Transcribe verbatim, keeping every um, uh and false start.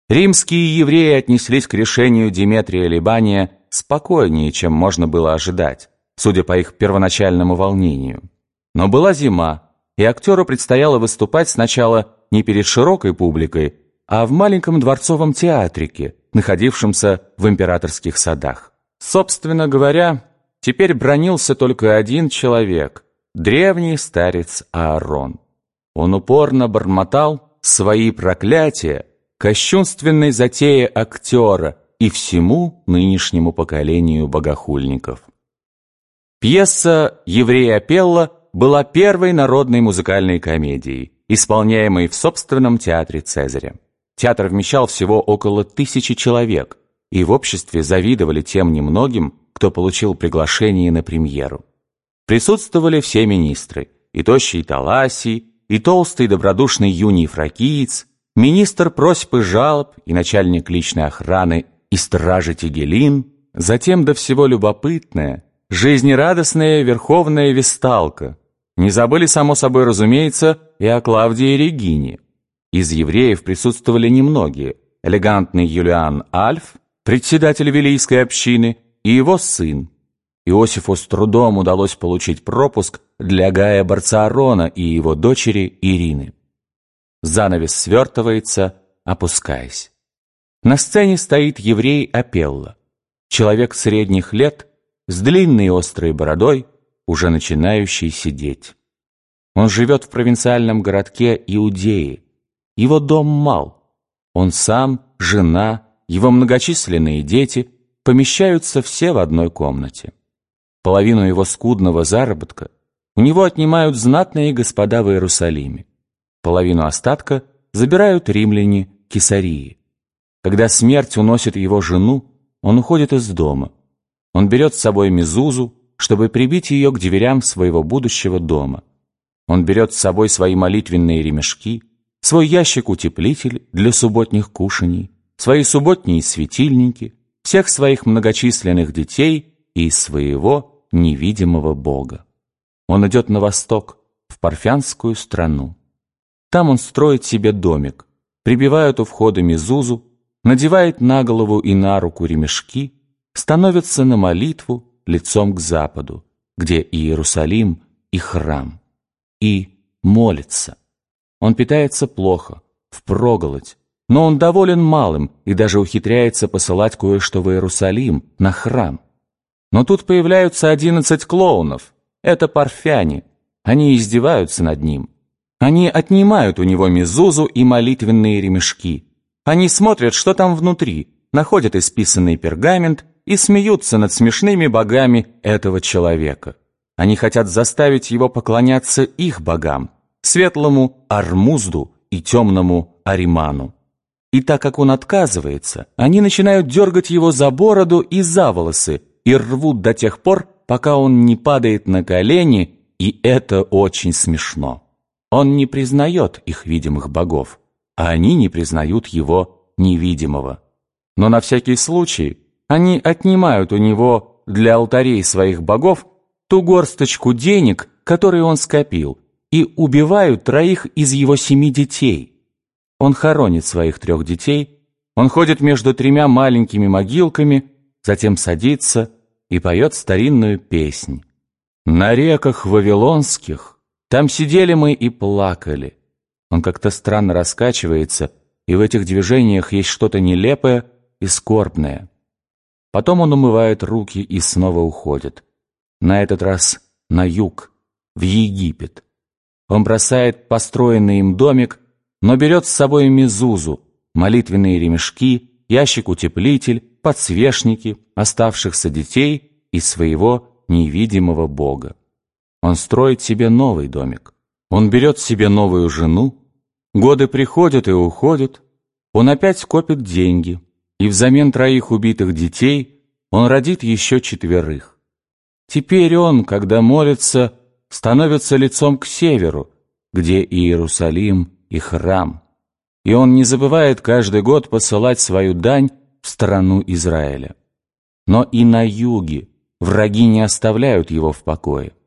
Римские евреи отнеслись к решению Деметрия Либания спокойнее, чем можно было ожидать, судя по их первоначальному волнению. Но была зима, и актеру предстояло выступать сначала не перед широкой публикой, а в маленьком дворцовом театрике, находившемся в императорских садах. Собственно говоря, теперь бранился только один человек – древний старец Аарон. Он упорно бормотал свои проклятия кощунственной затее актера и всему нынешнему поколению богохульников. Пьеса «Еврей Апелла» была первой народной музыкальной комедией, исполняемой в собственном театре Цезаря. Театр вмещал всего около тысячи человек, и в обществе завидовали тем немногим, кто получил приглашение на премьеру. Присутствовали все министры, и тощий Таласий, и толстый добродушный юний фракиец, министр просьб и жалоб и начальник личной охраны и стражи Тигелин, затем до всего любопытная, жизнерадостная верховная весталка. Не забыли, само собой разумеется, и о Клавдии Регине. Из евреев присутствовали немногие: элегантный Юлиан Альф, председатель Вилийской общины, и его сын. Иосифу с трудом удалось получить пропуск для Гая Барциарона и его дочери Ирины. Занавес свертывается, опускаясь. На сцене стоит еврей Апелла, человек средних лет, с длинной острой бородой, уже начинающий сидеть. Он живет в провинциальном городке Иудеи. Его дом мал. Он сам, жена, его многочисленные дети помещаются все в одной комнате. Половину его скудного заработка у него отнимают знатные господа в Иерусалиме. Половину остатка забирают римляне Кесарии. Когда смерть уносит его жену, он уходит из дома. Он берет с собой мезузу, чтобы прибить ее к дверям своего будущего дома. Он берет с собой свои молитвенные ремешки, свой ящик-утеплитель для субботних кушаний, свои субботние светильники, всех своих многочисленных детей и своего невидимого Бога. Он идет на восток, в парфянскую страну. Там он строит себе домик, прибивает у входа мезузу, надевает на голову и на руку ремешки, становится на молитву лицом к западу, где и Иерусалим, и храм, и молится. Он питается плохо, впроголодь, но он доволен малым и даже ухитряется посылать кое-что в Иерусалим, на храм. Но тут появляются одиннадцать клоунов. Это парфяне. Они издеваются над ним. Они отнимают у него мезузу и молитвенные ремешки. Они смотрят, что там внутри, находят исписанный пергамент и смеются над смешными богами этого человека. Они хотят заставить его поклоняться их богам, светлому Армузду и темному Ариману. И так как он отказывается, они начинают дергать его за бороду и за волосы и рвут до тех пор, пока он не падает на колени, и это очень смешно. Он не признает их видимых богов, а они не признают его невидимого. Но на всякий случай они отнимают у него для алтарей своих богов ту горсточку денег, которые он скопил, и убивают троих из его семи детей. Он хоронит своих трех детей, он ходит между тремя маленькими могилками, затем садится и поет старинную песнь. «На реках вавилонских там сидели мы и плакали». Он как-то странно раскачивается, и в этих движениях есть что-то нелепое и скорбное. Потом он умывает руки и снова уходит. На этот раз на юг, в Египет. Он бросает построенный им домик, но берет с собой мезузу, молитвенные ремешки, ящик-утеплитель, подсвечники, оставшихся детей и своего невидимого Бога. Он строит себе новый домик. Он берет себе новую жену. Годы приходят и уходят. Он опять копит деньги, и взамен троих убитых детей он родит еще четверых. Теперь он, когда молится, становится лицом к северу, где и Иерусалим, и храм. И он не забывает каждый год посылать свою дань в страну Израиля. Но и на юге враги не оставляют его в покое.